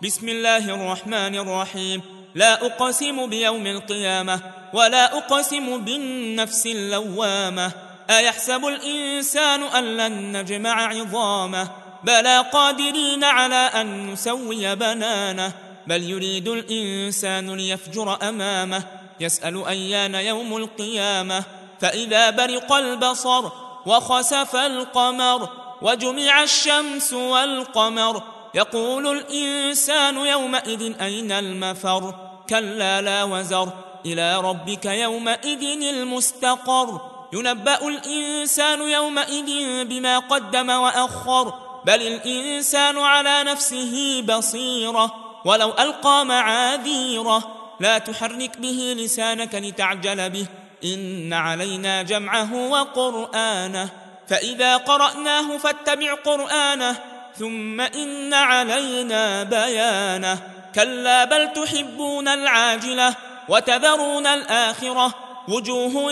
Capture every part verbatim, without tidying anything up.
بسم الله الرحمن الرحيم. لا أقسم بيوم القيامة ولا أقسم بالنفس اللوامة. أيحسب الإنسان أن لن نجمع عظامه بلى قادرين على أن نسوي بنانه بل يريد الإنسان ليفجر أمامه يسأل أيان يوم القيامة فإذا برق البصر وخسف القمر وجمع الشمس والقمر يقول الإنسان يومئذ أين المفر كلا لا وزر إلى ربك يومئذ المستقر ينبأ الإنسان يومئذ بما قدم وأخر بل الإنسان على نفسه بصيرة ولو ألقى معاذيره لا تحرك به لسانك لتعجل به إن علينا جمعه وقرآنه فإذا قرأناه فاتبع قرآنه ثم إن علينا بيانه كلا بل تحبون العاجلة وتذرون الآخرة وجوه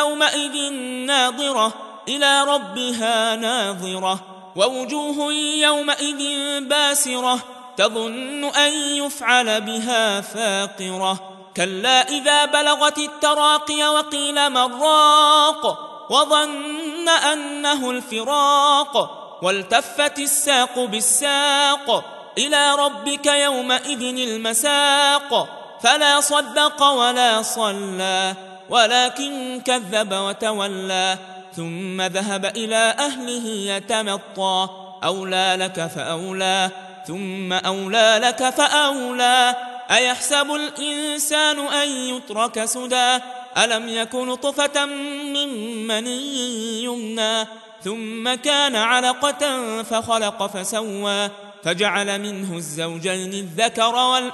يومئذ ناظرة إلى ربها ناظرة ووجوه يومئذ باسرة تظن أن يفعل بها فاقرة كلا إذا بلغت التراقي وقيل من راق وظن أنه الفراق والتفت الساق بالساق إلى ربك يومئذ المساق فلا صدق ولا صلى ولكن كذب وتولى ثم ذهب إلى أهله يتمطى أولى لك فأولى ثم أولى لك فأولى أيحسب الإنسان أن يترك سدى ألم يكن نطفة من مني يمنى ثم كان علقة فخلق فسوى فجعل منه الزوجين الذكر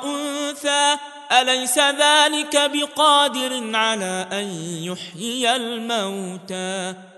والأنثى أليس ذلك بقادر على أن يحيي الموتى